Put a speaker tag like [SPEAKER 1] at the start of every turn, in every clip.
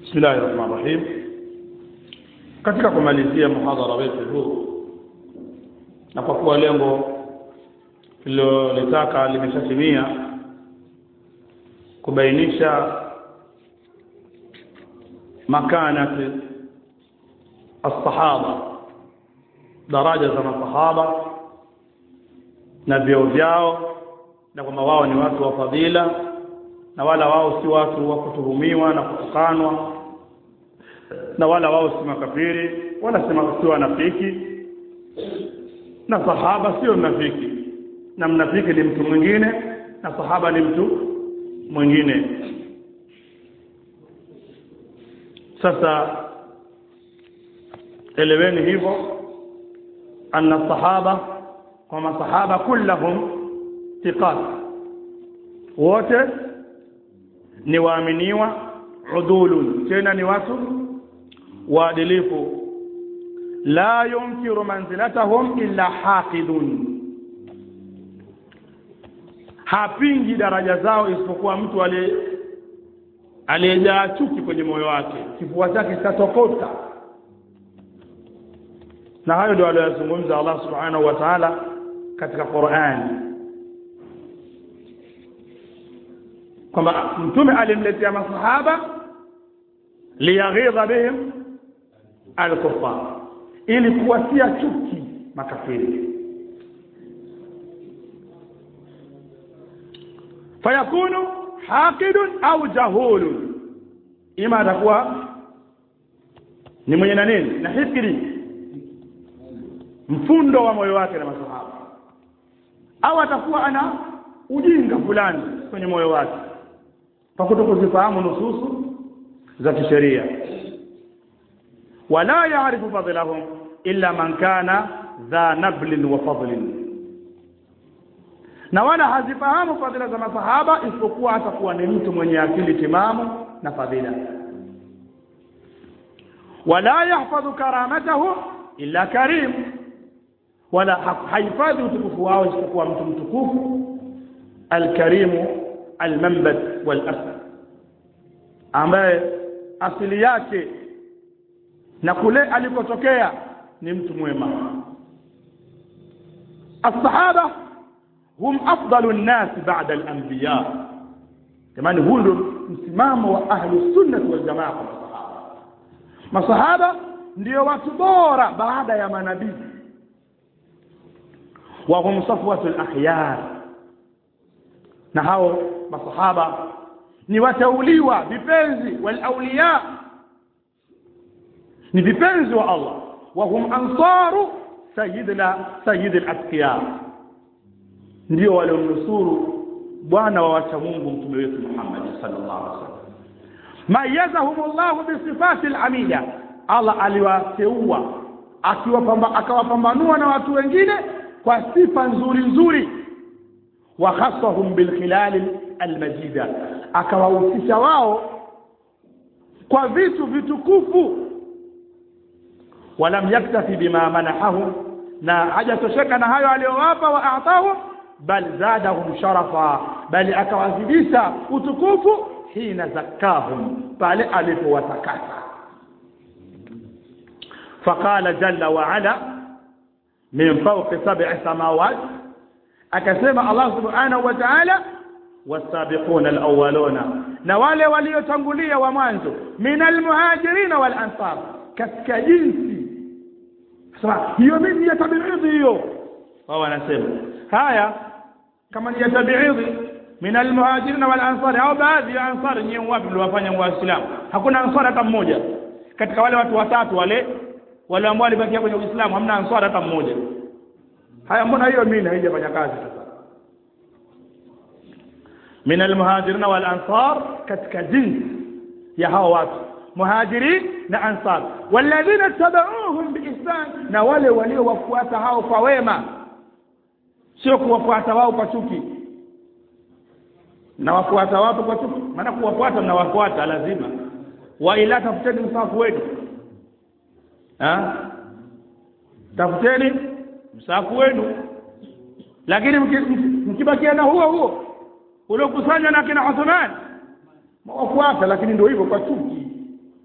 [SPEAKER 1] Bismillahirrahmanirrahim. Katika kumalizia muhadhara wetu huu, na kwa kuwa lengo lililotaka limeshatimia, kubainisha makanati as-sahaba, daraja za masahaba na vyeo vyao, na kwamba wao ni watu wa fadhila na wala wao si watu wa kutuhumiwa na kutukanwa, na wala wao si makafiri wala si wanafiki, na sahaba sio mnafiki, na mnafiki ni mtu mwingine na sahaba ni mtu mwingine. Sasa eleweni hivyo, anna sahaba wa masahaba kullahum thiqat, wote ni waaminiwa, udulun, tena ni watu waadilifu. La yunkiru manzilatahum illa haqidun, hapingi daraja zao isipokuwa mtu aliyejaa chuki kwenye moyo wake, kifua chake kitatokota. Na hayo ndio aliyozungumza Allah subhanahu wa ta'ala katika Qur'an, kwamba mtume alimletea masahaba liyaghidha bihim al-kuffar, ili kuwatia chuki makafiri. Fayakunu haqidun au jahulun, ima atakuwa ni mwenye na nini na hikri, mfundo wa moyo wake na masahaba, au atakuwa ana ujinga fulani kwenye moyo wake kwa kutokuzifahamu nususu za kisheria. Wala yaarifu fadlahum illa man kana dha nablin wa fadlin, na wala hazifahamu fadhila za masahaba isipokuwa atakuwa ni mtu mwenye akili timamu na fadhila. Wala yahfadhu karamatahu illa karim, wala haifadhi utukufu wao isipokuwa mtu mtukufu, alkarimu almanbad walasl, ambaye asili yake na kule alikotokea ni mtu mwema. As-sahaba hum afdalu an-nas ba'da al-anbiya, kama ni hundo msimamo wa ahli sunnah wal jamaa kwa masahaba. Masahaba ndio watu bora baada ya manabii, wa hum safwatul akhyar, na hao masahaba ni watauliwa vipenzi wal awliya, ni vipenzi wa Allah. Wa hum ansaru sayyid al-atqiya, ndio waliomnusuru bwana wa wacha Mungu mtume wetu Muhammad sallallahu alaihi wasallam. Mayazahumullahu bi sifati al-amila, Allah aliwateua akawapambanua na watu wengine kwa sifa nzuri nzuri. Wa khassahum bil khilal al-majida, akawahusisha wao kwa vitu vitukufu. Walam yaktafi bima manahahu, na hajatosheka na hayo aliyowapa, wa aatahu bal zadahum sharafa, bali akawazidisha utukufu hina zakahum, pale alipowatakasa. Faqala jalla wa ala min fawqi sab'i samawat, akasema Allah subhanahu wa ta'ala, wasabiquna alawwaluna, na wale waliotangulia wa mwanzo, minal muhajirin wal ansar, katika jinsi sasa hiyo mimi ya tabiidhi hiyo, wao wanasema haya kama ni ya tabiidhi minal muhajirin wal ansar, au baadhi ya ansar ni wapi waliwafanya waislamu? Hakuna ansar hata mmoja katika wale watu watatu wale ambao walibakia kwenye Uislamu, hamna ansar hata mmoja. Haya, mbona hiyo mimi haijafanya kazi sasa? Minal muhajirin wal ansar, katika jinsi ya hao watu muhajirin na ansar, walladhina tabauhum biihsan, na wale waliowafuata hao kwa wema, sio kuwafuata wao kwa chuki. Na wafuata watu kwa chuki, maana kuwafuata na wafuata lazima wa ila tafuteni msafu wenu, tafuteni msafu wenu. Lakini mkibakia na huo uliokusanya na kina Uthman mwafuata, lakini ndio hivyo kwa chuki.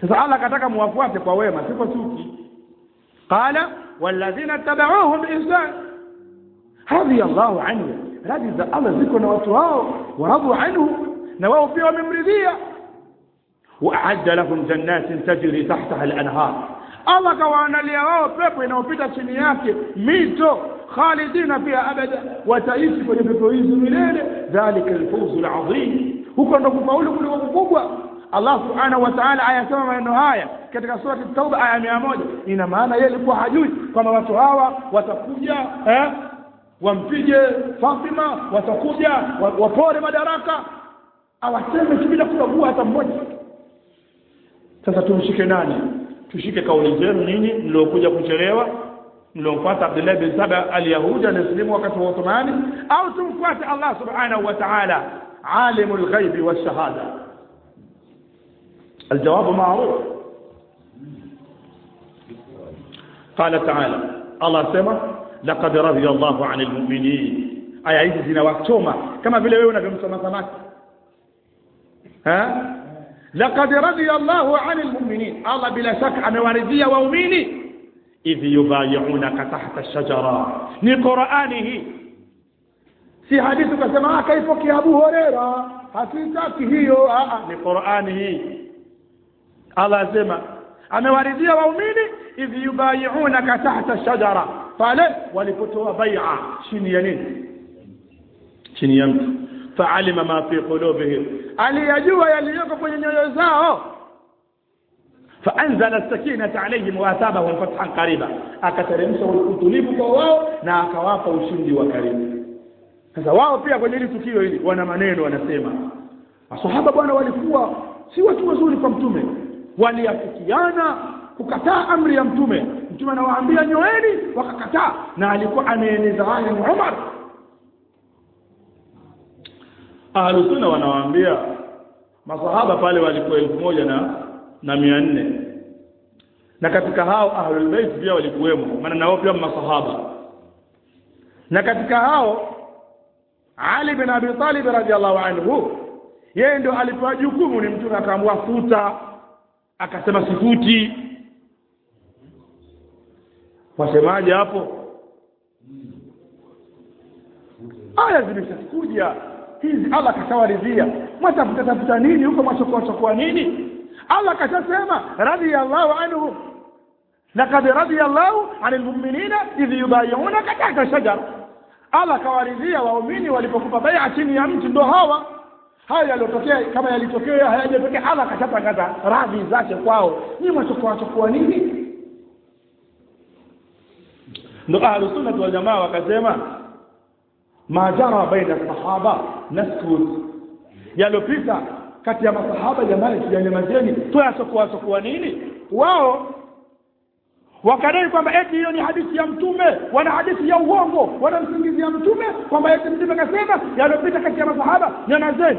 [SPEAKER 1] Sasa Allah akataka muwafuate kwa wema, si kwa chuki. Qala walladhina tabauhum biihsan radiyallahu anhu, radhi za Allah ziko na watu hao, waradu anhu, na wao pia wamemridhia. Wa'adda lahum jannatin tajri tahtaha al-anhar, Allah kawaandalia wao pepo inayopita chini yake mito, khalidina fiha abada, wataishi kwenye pepo hizo milele. Dhalika al-fawz al-azim, huko ndo kufaulu kuliko kubwa. Allah subhanahu wa ta'ala ayasema maneno haya katika sura at-Tauba aya 100. Ina maana yeye alikuwa hajui kwamba watu hawa watakuja wampige Fatima, watakuja wapore madaraka, awaseme bila kukagua hata mmoja. Sasa tumshike nani? Tushike kauli zenu nyinyi mliokuja kuchelewa, mliofuata Abdullah bin Saba al-Yahudi alislimu wakati wa Uthmani, au tumfuate Allah subhanahu wa ta'ala alimul ghaibi wash-shahada? الجواب معروف. قال تعالى الله سمع لقد رضي الله عن المؤمنين. aya hizi zinawachoma kama vile wewe unavyomsoma samaki. laqad radiya Allahu 'anil mu'minin, Allah bila shaka amewaridhia waumini. idh yubay'unaka tahta ash-shajara, ni Qur'ani hii, si hadithi kasema kaipokea Abu Huraira, hakitaki hiyo. Ni Qur'ani hii. Allah asema amewaridhia waumini idh yubay'unaka tahta ash-shajara, pale walipotoa bai'a chini ya nini? Chini ya mti. Fa'alima ma fi qulubihim, aliyajua yaliyoko kwenye nyoyo zao. Fa'anzala as-sakinata 'alayhim wa asabahum fathan qariba, akateremsha utulivu kwa wao na akawapa ushindi wa karibu. Sasa wao pia kwenye hili tukio hili wana maneno, wanasema masahaba bwana walikuwa si watu wazuri kwa mtume, waliafikiana kukataa amri ya mtume. Mtume anawaambia nyoeni, wakakataa, na alikuwa anaeneza haya ni Umar. Ahlus Sunna wanawaambia masahaba pale walikuwa 1400, na katika hao Ahlul Bait pia walikuwemo, maana nao pia masahaba. Na katika hao Ali bin Abi Talib radhiyallahu anhu, yeye ndio alipewa jukumu, ni mtume akaamua futa, akasema sifuti. Wasemaje hapo? Aya zimeshakuja hizi, Allah kashawaridhia. Mtafuta nini huko? Mwachokoa nini? Allah kashasema radiyallahu anhu, laqad radiyallahu 'anil mu'minina idh yubay'unaka tahta ash-shajar. Allah kawaridhia waumini walipokupa bai'a chini ya mti. Ndio hawa haya yalotokea, kama yalitokea hayajatokea, Allah kashatangaza radhi zake kwao. Ni mwachokoa nini? Ndio Ahlus Sunnah wal Jamaa wakasema ma jara baina sahaba naskut, yalopita kati ya masahaba jamani tuyanyamazeni, tuyachokoa nini? Wao wakadai kwamba eti hiyo ni hadithi ya mtume, wana hadithi ya uongo, wanamsingizia mtume kwamba eti mtume kasema yalopita kati ya masahaba nyamazeni.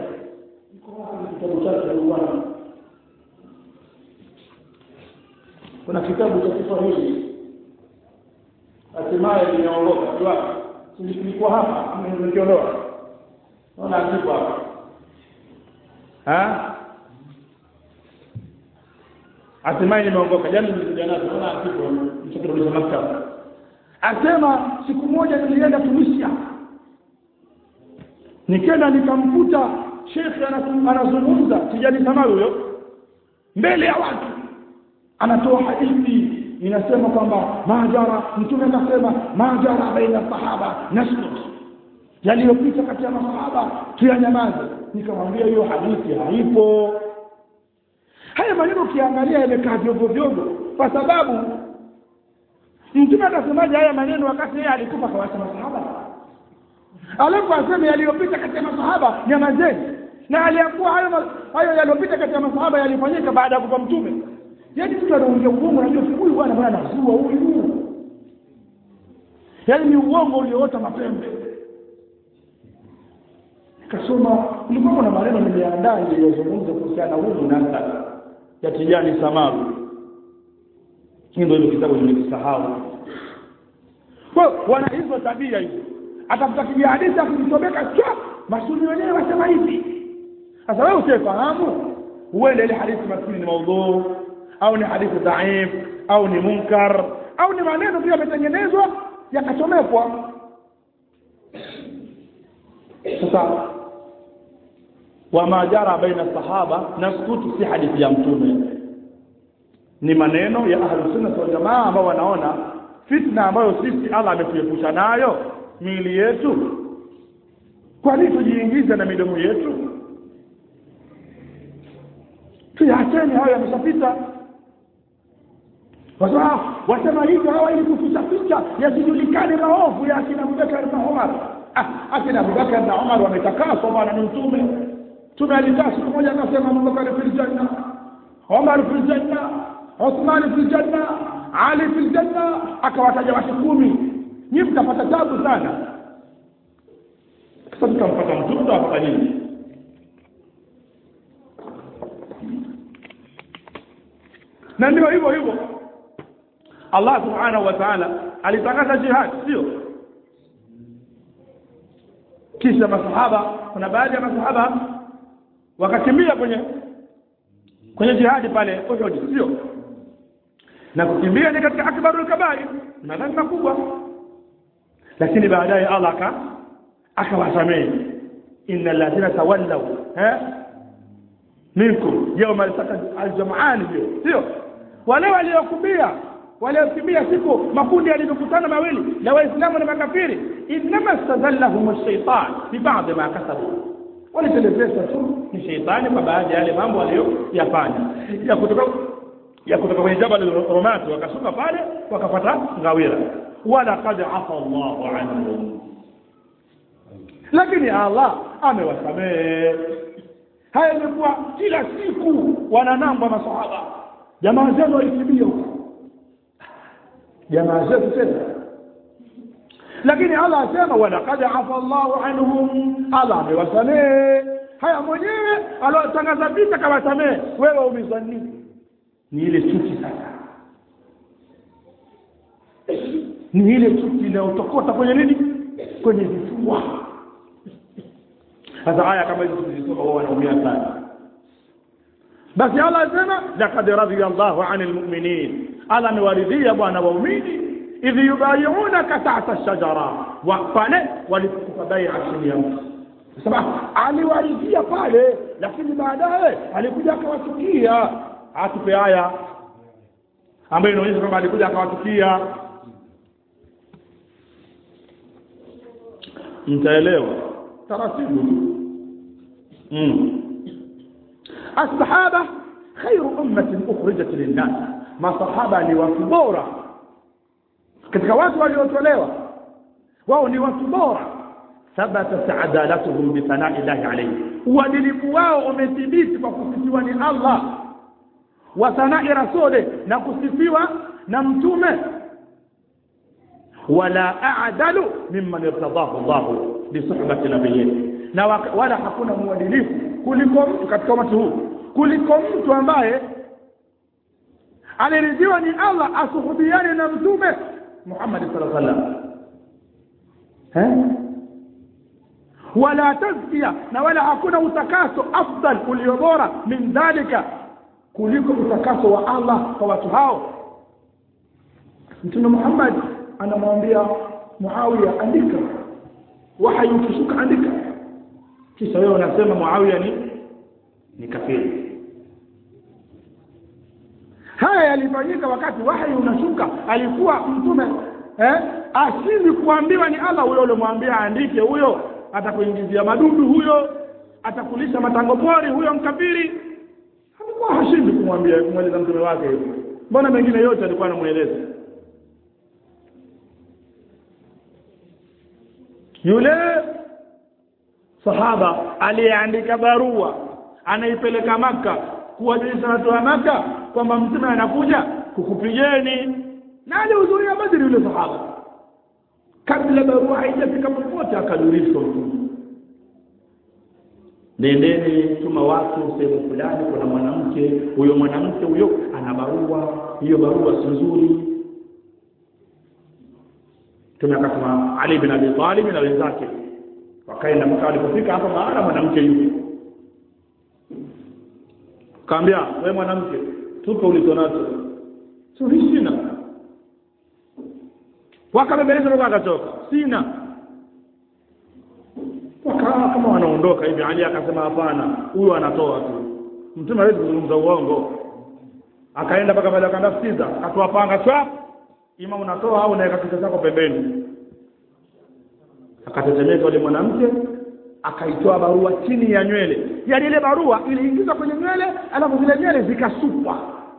[SPEAKER 1] Kuna kitabu cha Kiswahili hatimaye nimeondoka kwa nilikuwa hapa nimekiondoa, naona hapa hatimaye nimeondoka jana, nilikuja nazo, naona hapo mshikirudisha maktaba. Asema siku moja nilienda Tunisia, nikaenda nikamkuta shekhi anazungumza Tijani Samawi huyo mbele ya watu, anatoa hadithi inasema kwamba majara, mtume akasema majara baina sahaba nasbut, yaliyopita kati ya masahaba tuyanyamaze. Nikamwambia hiyo hadithi haipo. Haya maneno ukiangalia yamekaa vyovyo, kwa sababu mtume akasemaje haya maneno wakati yeye alikufa kwa masahaba? Alafu asema yaliyopita kati ya masahaba nyamazeni, na aliyakuwa hayo yaliyopita kati ya masahaba yalifanyika baada ya kufa mtume. Yaani mtu anaongea uongo, anajua huyu bwana anazua huyu. Yaani ni uongo ulioota mapembe. Nikasoma, nilikuwa na maneno niliandaa niliyozungumza kuhusiana na huyu nasa ya Tijani Samawi. Ndio ile kitabu nimekisahau. Kwa wana hizo tabia hizo, atakutakia hadithi akitobeka cha masuni wenyewe wasema hivi. Sasa wewe usifahamu, uende ile hadithi maskini ni maudhu, au ni hadithi dhaif au ni munkar au ni maneno pia yametengenezwa yakachomekwa. Sasa wama jara baina sahaba naskutu si hadithi ya mtume, ni maneno ya ahlus sunna wal jamaa ambao wanaona fitna ambayo sisi Allah ametuepusha nayo miili yetu, kwa nini tujiingize na midomo yetu? Tuyaacheni hayo yameshapita. Wasema hivyo hawa ili kuficha picha yasijulikane maovu ya akina Abubakar na Umar. Akina Abubakar na Umar wametakaswa bwana ni mtume. Mtume alikaa siku moja akasema Abubakar fil janna, Umar fil janna, Uthman fil janna, Ali fil janna, akawataja watu 10. Nyinyi mtapata tabu sana. Sasa tukampata mtume hapa nini? Na ndio hivyo hivyo Allah subhanahu wa ta'ala alitangaza jihad, sio? Kisha masahaba, kuna baadhi ya masahaba wakakimbia kwenye jihad pale Uhud, sio? Na kukimbia ni katika akbarul kabair, madhambi makubwa. Lakini baadaye Allah akawasamehe, innal ladhina tawallaw minkum yawma al-jam'an, sio? Wale waliokimbia siku makundi yalikutana mawili na waislamu na makafiri, inma stazallahum ash-shaytan bi ba'd ma kasabu, walitelezesha tu ni shaytani kwa baadhi ya yale mambo waliyofanya ya kutoka kwenye jabal Rumat, wakashuka pale wakapata ngawira. Wala qad afa Allahu anhum, lakini Allah amewasamehe. Haya imekuwa kila siku wananamba masahaba, jamaa zetu walikimbia huko, jamaa zetu tena. Lakini Allah asema wala qad afa Allahu anhum, Allah amewasamehe. Haya mwenyewe alotangaza vita kama samehe, wewe umezani ni ile chuki sasa, ni ile chuki ile utokota kwenye nini, kwenye vifua. Sasa haya kama hizo zilitoka wao wanaumia sana. Basi Allah asema laqad radiyallahu 'anil mu'minin, Allah amewaridhia bwana waumini idh yubay'unaka tahta ash-shajara, wa pale walipokufa bai'a chini ya mti. Sababu aliwaridhia pale, lakini baadaye alikuja akawachukia. Atupe aya ambayo inaonyesha kwamba alikuja akawachukia. Mtaelewa taratibu. As-sahaba khairu ummatin ukhrijat lin-nas, masahaba ni watu bora katika watu waliotolewa, wao ni watu bora. Thabata sa'adalatuhum bi thana'i Allah alayhi, uadilifu wao umethibiti kwa kusifiwa ni Allah, wa thana'i rasuli, na kusifiwa na mtume. Wala a'dalu mimman irtadahu Allah bi suhbati nabiyyi, na wala hakuna muadilifu kuliko mtu katika watu huu, kuliko mtu ambaye aliridhiwa ni Allah asuhubiane na mtume Muhammad sallallahu alaihi wasallam. Wala tazkiya, na wala hakuna utakaso afdal uliobora min dhalika, kuliko utakaso wa Allah kwa watu hao. Mtume Muhammad anamwambia Muawiya, andika wahi ukishuka, andika. Kisha wewe unasema Muawiya ni kafiri. Haya yalifanyika wakati wahi unashuka. Alikuwa mtume asili kuambiwa ni Allah, huyo ulimwambia andike, huyo atakuingizia madudu, huyo atakulisha matango pori, huyo mkafiri. Alikuwa hashindi kumweleza mtume wake hivyo. Mbona mengine yote alikuwa anamueleza? Yule sahaba aliyeandika barua anaipeleka Maka kuwajulisha watu wa Maka kwamba mtume anakuja kukupigeni, na alihudhuria Badri yule sahaba. Kabla barua haijafika popote akadurishwa mtume, nendeni tuma watu sehemu fulani, kuna mwanamke, huyo mwanamke huyo ana barua, hiyo barua si nzuri. Tunakatuma Ali bin Abi Talib na wenzake wakaenda Maka. Walipofika hapa maana mwanamke yuko, kaambia wewe mwanamke, tupe ulichonacho. Sina. Wakabembeleza roho akatoka. Sina. Kama wanaondoka hivi, Ali akasema hapana, huyo anatoa tu. Mtume hawezi kuzungumza uongo. Akaenda mpaka pale akandafsiza, akatoa panga chwa. Ima unatoa au unaweka kichwa chako pembeni. Akatetemeka yule mwanamke, akaitoa barua chini ya nywele. Yaani ile barua iliingizwa kwenye nywele, alafu zile nywele zikasukwa.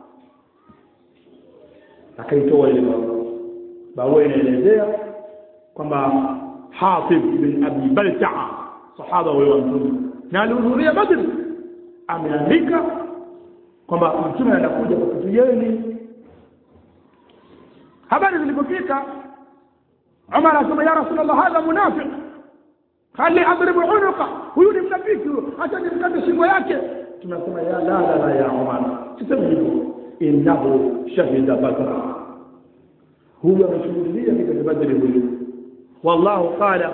[SPEAKER 1] Akaitoa ile barua. Barua inaelezea kwamba Hatib ibn Abi Balta'a, sahaba wa Mtume, na alihudhuria Badr, ameandika kwamba Mtume anakuja kutujeni. Habari zilipofika, Umar asema ya Rasulullah, hadha munafiq, khali adribu unuqa, huyu ni mnafiki, acha nimkate shingo yake. Tunasema ya la ya Umar, tuseme hivyo, innahu shahida Badr, huyu ameshuhudia katika Badr huyu. Wallahu qala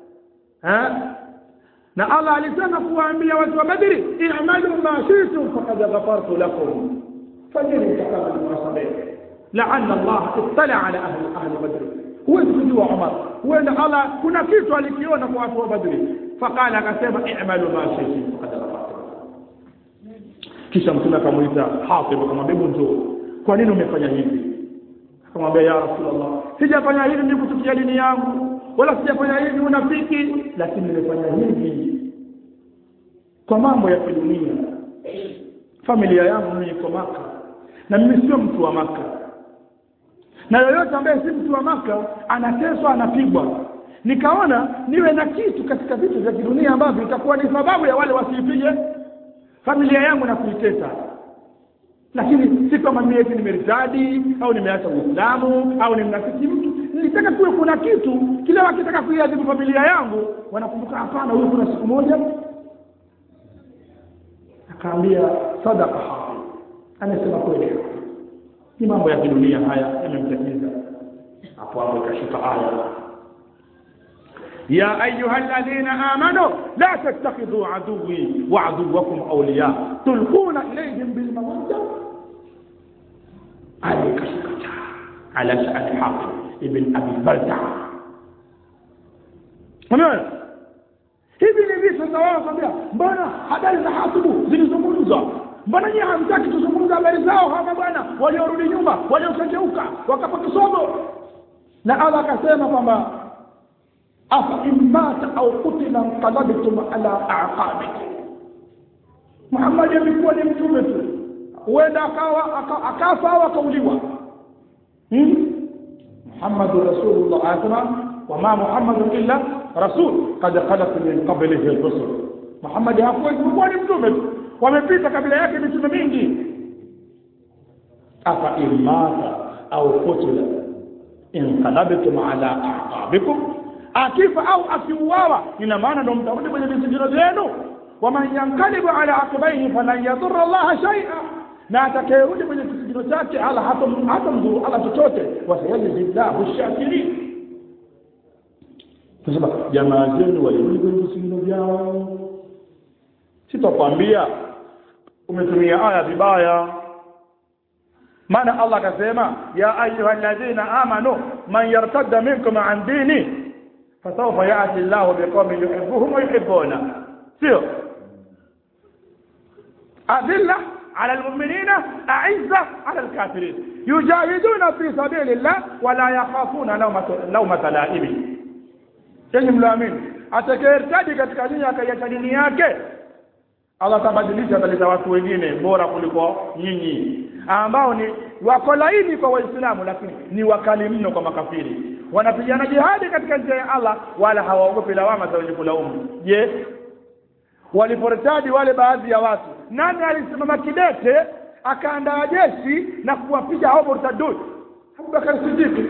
[SPEAKER 1] na Allah alisema kuwaambia watu wa Badri, i'malu ma shi'tum faqad ghafartu lakum, fajini takabbalu musabbih, la'anna Allah ittala ala ahli Badr. Huwezi kujua Umar, huenda Allah kuna kitu alikiona kwa watu wa Badri, faqala akasema i'malu ma shi'tum faqad ghafartu lakum. Kisha Mtume akamuita Hatib akamwambia, njoo, kwa nini umefanya hivi? Akamwambia, ya Rasulullah, sijafanya hivi ni kutukia dini yangu, wala sijafanya hivi unafiki, lakini nimefanya hivi kwa mambo ya dunia. Familia yangu ni iko Maka na mimi sio mtu wa Maka, na yoyote ambaye si mtu wa Maka anateswa, anapigwa. Nikaona niwe na kitu katika vitu vya dunia ambavyo itakuwa ni sababu ya wale wasipige familia yangu na kuitesa. Lakini si kama mimi eti nimeritadi au nimeacha Uislamu au nimnafiki mtu. Nilitaka kuwe kuna kitu kile wakitaka kuiadhibu familia yangu wanakumbuka, hapana, huyu kuna siku moja. Akaambia sadaqa Hatib, anasema kweli, ni mambo ya dunia haya yamemtatiza. Hapo ikashuka aya, ya ayyuhalladhina amanu la tattakhidhu aduwwi wa aduwwakum awliya tulquna ilayhim bil mawaddah. Alikashuka ala sha'an Hatib ibn Abi Balta'a. Unaona hivi ni vitu za wao kwambia, mbona habari za Hatib zilizungumzwa, mbona nyinyi hamtaki tuzungumze habari zao hapa bwana, waliorudi nyuma, waliokengeuka wakapata somo. Na Allah akasema kwamba afa immata au qutila qalabtum ala a'qabikum. Muhammad alikuwa ni mtume tu, huenda akafa au akauliwa. Muhammadur Rasulullah asma wa ma Muhammadun illa rasul qad khalat min qablihi ar-rusul. Muhammad hakuwa ni mtume tu, wamepita kabla yake mitume mingi. Afa immata au qutila inqalabtum ala a'qabikum, akifa au akiuawa, ina maana ndio mtarudi kwenye visigino vyenu. Wa man yanqalibu ala aqibaihi falan yadurra Allah shay'a, na atakayerudi kwenye kisigino chake Allah hatamdhuru Allah chochote. Wa sayajidillahu ash-shakirin. Sasa jamaa zenu walirudi kwenye visigino vyao. Sitakwambia umetumia aya vibaya, maana Allah akasema ya ayyuhalladhina amanu man yartadda minkum an dini fasawfa ya'ti Allahu biqawmin yuhibbuhum wa yuhibbuna. Sio adilla ala almu'minina a'izza ala alkafirin yujahiduna fi sabilillah wa la yakhafuna lawmata la'im. Yenye mlaamini atakayertadi katika dini akaiacha dini yake, Allah tabadilisha, ataleta watu wengine bora kuliko nyinyi, ambao ni wako laini kwa Waislamu lakini ni wakali mno kwa makafiri. Wanapigana jihadi katika njia ya Allah wala hawaogopi lawama za wenye kulaumu. Je, waliportadi wale baadhi ya watu, nani alisimama kidete akaandaa jeshi na kuwapiga hao murtadun? Abubakar Siddiq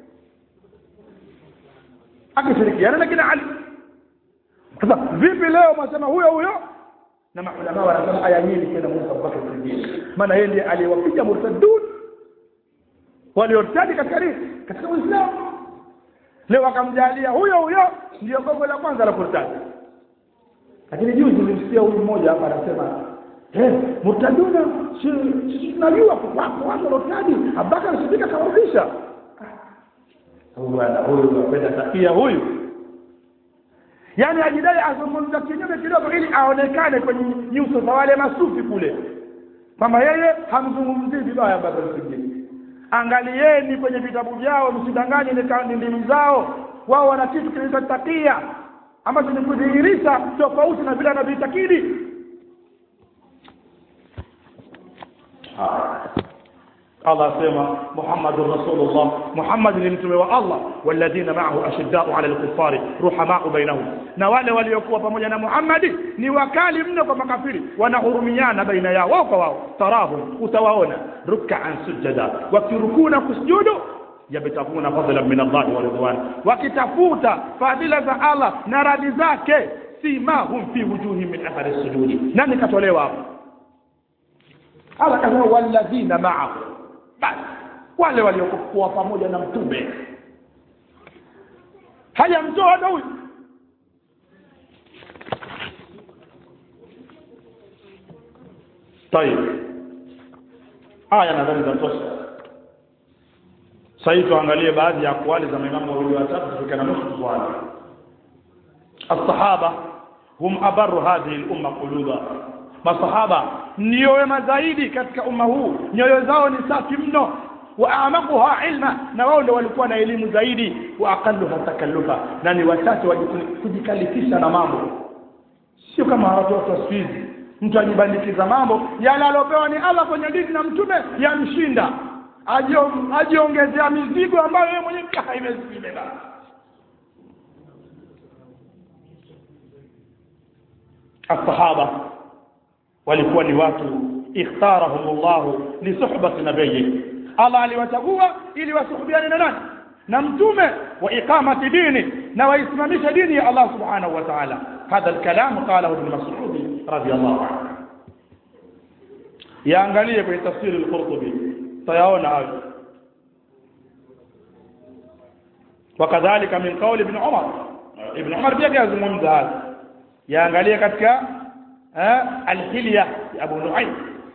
[SPEAKER 1] akishirikiana na kina Ali. Sasa vipi leo mnasema huyo? Na maulama wanasema aya hii ni Musa Abubakar Siddiq, maana yeye ndiye aliwapiga murtadun waliortadi katika Uislamu. Leo akamjalia huyo ndio gongo la kwanza la kurtadi. Lakini juzi nilimsikia huyu mmoja hapa anasema murtaduna sisi tunajua wako waliortadi Abubakar Siddiq akawarudisha. Huyu anapenda takia huyu, yani ajidai azungumza kinyume kidogo ili aonekane kwenye nyuso za wale masufi kule kama yeye hamzungumzii vibaya Abubakar Siddiq. Angalieni kwenye vitabu vyao, msidanganye ni ndimi zao. Wao wana kitu kinaitwa takia ambacho ni kudhihirisha tofauti na vile anavyoitakidi. Allah sema Muhammadur Rasulullah, Muhammad ni mtume wa Allah, walladhina ma'ahu ashidda'u 'ala al-kuffari ruhama'u bainahum, na wale waliokuwa pamoja na Muhammad ni wakali mno kwa makafiri, wanahurumiana baina yao wao kwa wao. Tarahum, utawaona ruk'an sujada, wakirukuna kusujudu, yabtaguna fadlan min Allah wa ridwan, wakitafuta fadila za Allah na radhi zake. Simahum fi wujuhihim min athari as-sujudi, nani katolewa hapo? Allah kama walladhina ma'ahu, basi wale waliokuwa pamoja na mtume. Haya mtoa huyu. Tayeb, aya nadhani zatosha. Sasa tuangalie baadhi ya akwali za maimamu wawili watatu tukana nusu swali. As-sahaba hum abarru hadhihi al-umma quluba, masahaba ndio wema zaidi katika umma huu, nyoyo zao ni safi mno. Wa amaquha ilma, na wao ndio walikuwa na elimu zaidi. Wa aqalluha takallufa, na ni wachache kujikalifisha na mambo. Sio kama watu wa Swizi, mtu ajibandikiza mambo yale alopewa ni Allah kwenye dini na mtume yamshinda, ajiongezea mizigo ambayo yeye mwenyewe haimezibeba. As-sahaba walikuwa ni watu ikhtarahumullah li suhbati nabiyyi, Allah aliwachagua ili wasuhubiane na nani? Na mtume. Wa iqamati dini, na waisimamisha dini ya Allah subhanahu wa ta'ala. Hadha al-kalam qalahu ibn Mas'ud radiyallahu anhu. Yaangalie kwenye tafsiri al-Qurtubi tayaona hayo. Wakadhalika min qawli ibn Umar pia yazungumza haya. Yaangalie katika الحلية أبو نعيم.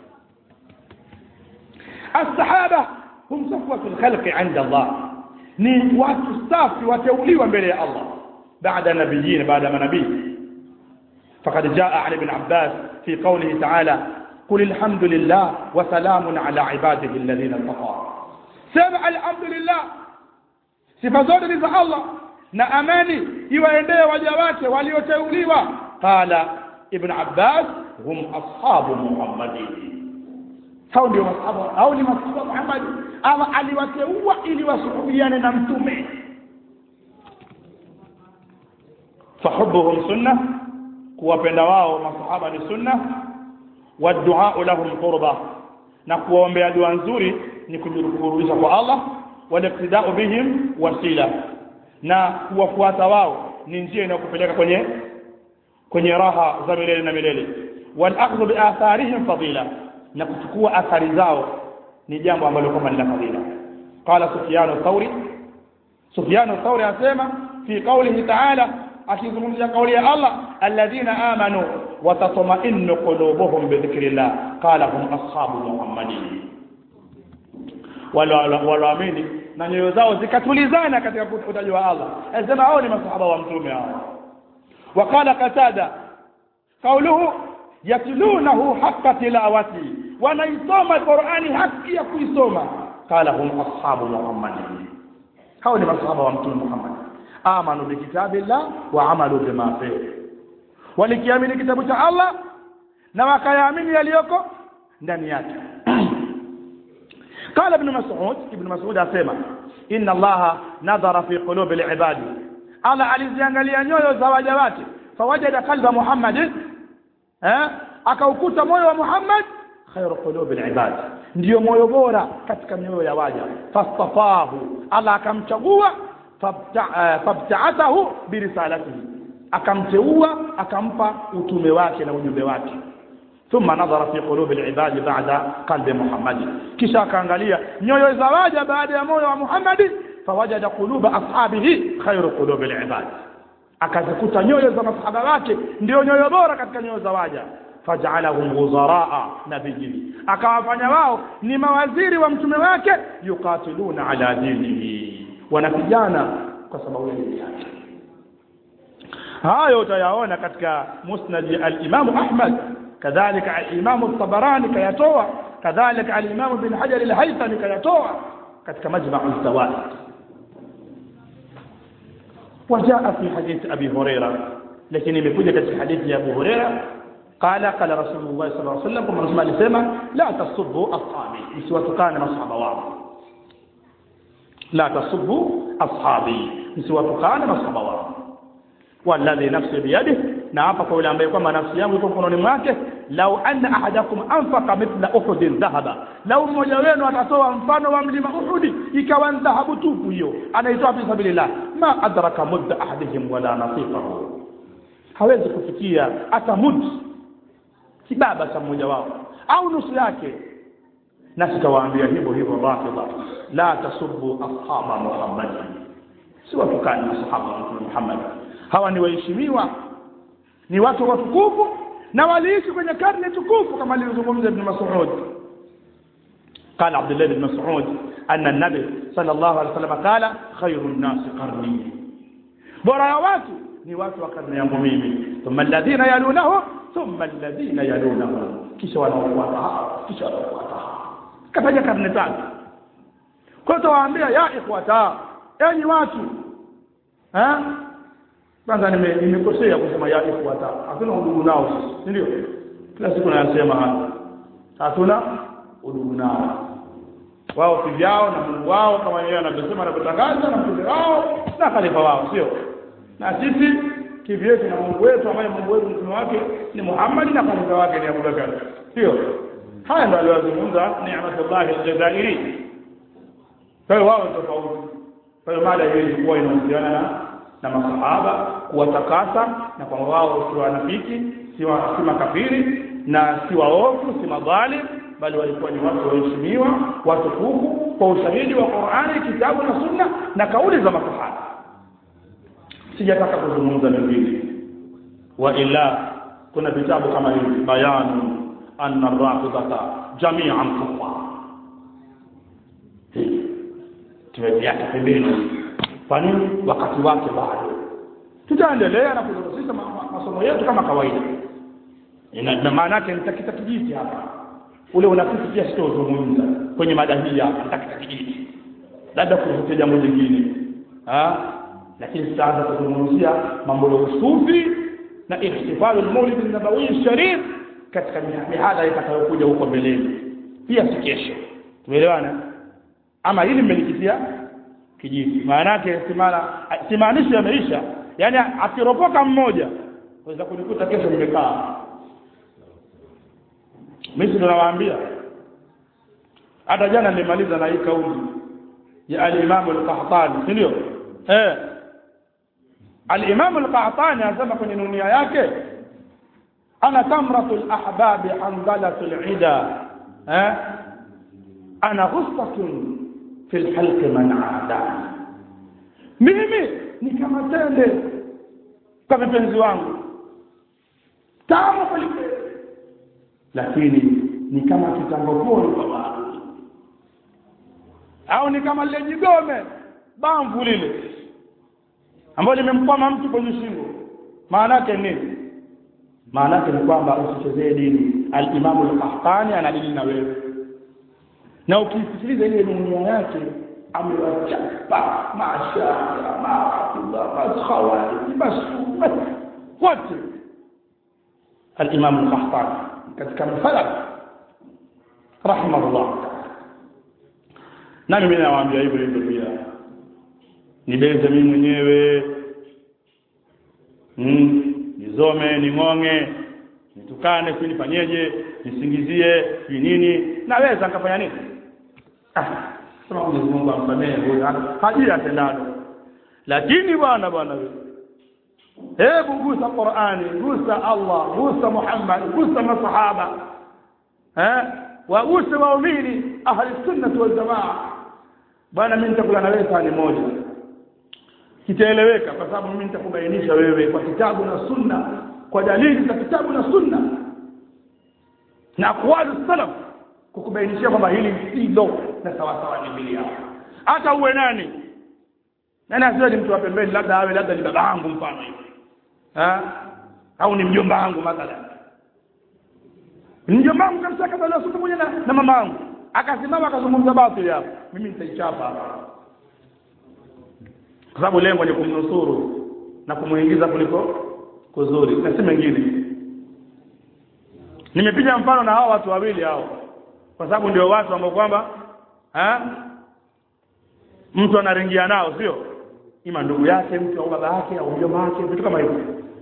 [SPEAKER 1] الصحابة هم صفوة الخلق عند الله، ni watu safi wateuliwa mbele ya Allah baada nabiyyin, baada manabii. فقد جاء عن ابن عباس في قوله تعالى قل الحمد لله وسلام على عباده الذين اتقوا. سمع الحمد لله، sifa zote ni za Allah na amani iwaendee waja wake walioteuliwa. Qala Ibn Abbas hum ashabu Muhammadin, hao ndio masahaba, hao ni masahaba Muhammad. Allah aliwateua ili wasuhubiane na mtume. Fahubuhum sunna, kuwapenda wao masahaba ni sunna. Wa du'a lahum qurba, na kuwaombea dua nzuri ni kujikurubisha kwa Allah. Wa iqtida'u bihim wasila, na kuwafuata wao ni njia inayokupeleka kwenye raha za milele na milele. Wal akhdhu bi atharihim fadila, na kuchukua athari zao ni jambo ambalo kama ni fadila. Qala Sufyan ath-Thawri asema fi qawlihi ta'ala, akizungumzia kauli ya Allah, alladhina amanu wa tatma'innu qulubuhum bi dhikrillah qala hum ashabu Muhammadin, walaamini na nyoyo zao zikatulizana katika kutajwa Allah, asema hao ni masahaba wa mtume hao. وقال قتادة قوله يتلونه حق تلاوته, wanaisoma Qur'ani haki ya kuisoma. قال هم أصحاب محمد, hao ni masahaba wa mtume Muhammad. Amanu bi kitabillah wa amalu bima fihi, walikiamini kitabu cha Allah na wakayaamini yaliyoko ndani yake. قال ابن مسعود asema inna Allah nadhara fi qulubi al-ibad, Allah aliziangalia nyoyo za waja wake. Fawajada qalba Muhammad, akaukuta moyo wa Muhammad khairu qulubi al-ibad, ndio moyo bora katika mioyo ya waja. Fastafahu, Allah akamchagua. Fabta'athahu birisalatihi, akamteua akampa utume wake na ujumbe wake. Thumma nadhara fi qulubi al-ibad ba'da qalbi Muhammad, kisha akaangalia nyoyo za waja baada ya moyo wa Muhammad. Fawajada quluba ashabihi khairu qulubi al-ibad, akazikuta nyoyo za masahaba wake ndio nyoyo bora katika nyoyo za waja. faj'alahum wuzara nabiyyi, akawafanya wao ni mawaziri wa mtume wake, yuqatiluna ala dinihi, wanapigana kwa sababu ya dini yake. hayo utayaona katika musnad al-Imam Ahmad, kadhalika al-Imam al-Tabarani kayatoa, kadhalika al-Imam bin Hajar al-Haythami kayatoa katika Majma' al-Zawaid. وجاء في حديث أبي هريرة، لكن يمكن في حديث أبي هريرة قال رسول الله صلى الله عليه وسلم كما رسول الله سمع لا تصبوا أصحابي، مسوى كان مصحب واو، لا تصبوا أصحابي مسوى كان مصحب واو، والذي نفسي بيده، نعم قول أن بيكون نفسي يمكن كونوا mwake لو أن أحدكم أنفق مثل أحد ذهبا، لو mmoja wenu atatoa mfano wa mlima Uhud ikawa dhahabu tupu, hiyo anaitoa fi sabilillah, ma adraka mudda ahadihim wala nasifahu, hawezi kufikia hata mud kibaba cha mmoja wao au nusu yake. Na sitawaambia hivyo rafidha, la tasubbu ashaba Muhammad, si watukani masahaba wa Muhammad. Hawa ni waheshimiwa, ni watu watukufu na waliishi kwenye karne tukufu kama alivyozungumza Ibn Mas'ud. قال عبد الله بن مسعود أن النبي صلى الله عليه وسلم قال خير الناس قرني، bora ya watu ni watu wa karne yangu mimi, thumma alladhina yalunahu thumma alladhina yalunahu, kisha wanaofuata, kisha wanaofuata, kataja karne tatu. Kwa hiyo waambia ya ikhwata, enyi watu, kwanza nimekosea kusema ya ikhwata, hatuna udugu nao sisi, ndio kila siku nasema hapa, hatuna udugu nao, wao kivyao na Mungu wao kama yeye anavyosema na kutangaza, na mtume wao na khalifa wao, sio na sisi kivyetu na Mungu wetu, ambaye Mungu wetu mtume wake ni Muhammad na khalifa wake ni Abu Bakar, sio? Haya ndio aliwazungumza Ni'matullah al-Jazairi. Kwa hiyo wao tofauti. Kwa hiyo mada hii ilikuwa inahusiana na masahaba, kuwatakasa, na kwa wao si wanafiki, si makafiri, na si waovu, si madhalim, bali walikuwa ni watu waheshimiwa, watukufu kwa ushahidi wa Qur'ani, kitabu na Sunna na kauli za masahaba. Sijataka kuzungumza mengine, wa ila kuna vitabu kama hivi, bayanu anna ar-rafidata jami'an kufar, tumeviacha pembeni. Kwa nini? Wakati wake bado. Tutaendelea na kuzungumzia masomo yetu kama kawaida. Ina maana yake nitakita kijiti hapa, ule unafiki pia sitozungumza kwenye mada hii hapa, nitakita kijiti labda kuhusu jambo lingine, lakini sitaanza kuzungumzia mambo ya usufi na ihtifalu al-Maulid an-Nabawi al-Sharif katika mihadhara itakayokuja huko mbeleni, pia si kesho. Tumeelewana? Ama hili mmelikitia kijiti, maana yake simaanishi yameisha, yani akiropoka mmoja waweza kunikuta kesho nimekaa. Mimi ndo nawaambia, hata jana nilimaliza na hii kauli ya al-Imam al-Qahtani, ndio al-Imam al-Qahtani anasema kwenye nunia yake, ana tamratul ahbabi handalatul ida, ana ghusatun fil halq man aada, mimi ni kama tende kwa mpenzi wangu, tamu kweli, lakini ni kama kitangoponi kwa watu, au ni kama lile jigome bamvu lile ambalo limemkwama mtu kwenye shingo. Maana yake nini? Maana yake ni kwamba usichezee dini. Al-Imam al-Qahtani anadili na wewe, na ukisikiliza ile dunia yake amewachapa mashaallah maafudha khawari basi wote. Al-Imam al-Qahtani katika mfalak rahimahullah, na mimi nawaambia hivyo pia, nibeze mimi mwenyewe, nizome, ningonge, nitukane, nifanyeje, nisingizie nini, naweza nikafanya nini? Sema Mungu amsamehe huyo, hajui atendalo. Lakini bwana wewe, hebu gusa Qur'ani, gusa Allah, gusa Muhammad, gusa masahaba, wagusa waumini ahli sunnah wal jamaa. Bwana mimi nitakula na wewe sahani moja, kitaeleweka, kwa sababu mimi nitakubainisha wewe kwa kitabu na sunna, kwa dalili za kitabu na sunna. na aqwalu salaf kukubainishia kwamba hili silo na sawa sawa ni Biblia. Hata uwe nani asiwe ni mtu wa pembeni, labda ni baba yangu mfano hivi au ni mjomba wangu mathalan, mjomba wangu kabisa kama leo siku moja na mama yangu akasimama akazungumza batili hapo, mimi nitaichapa hapa, kwa sababu lengo ni kumnusuru na kumuingiza kuliko kuzuri na si mengine. Nimepiga mfano na hao watu wawili hao kwa sababu ndio watu ambao kwamba mtu anaringia nao, sio ima ndugu yake mtu au baba yake au mjomba wake, vitu kama hivyo.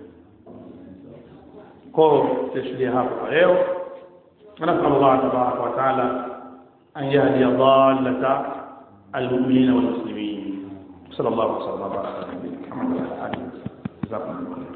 [SPEAKER 1] Kwa tushilie hapo leo. Allah tabaraka wa taala an yahdi dhallata almu'minina wal muslimin. Sallallahu alaihi wa sallam.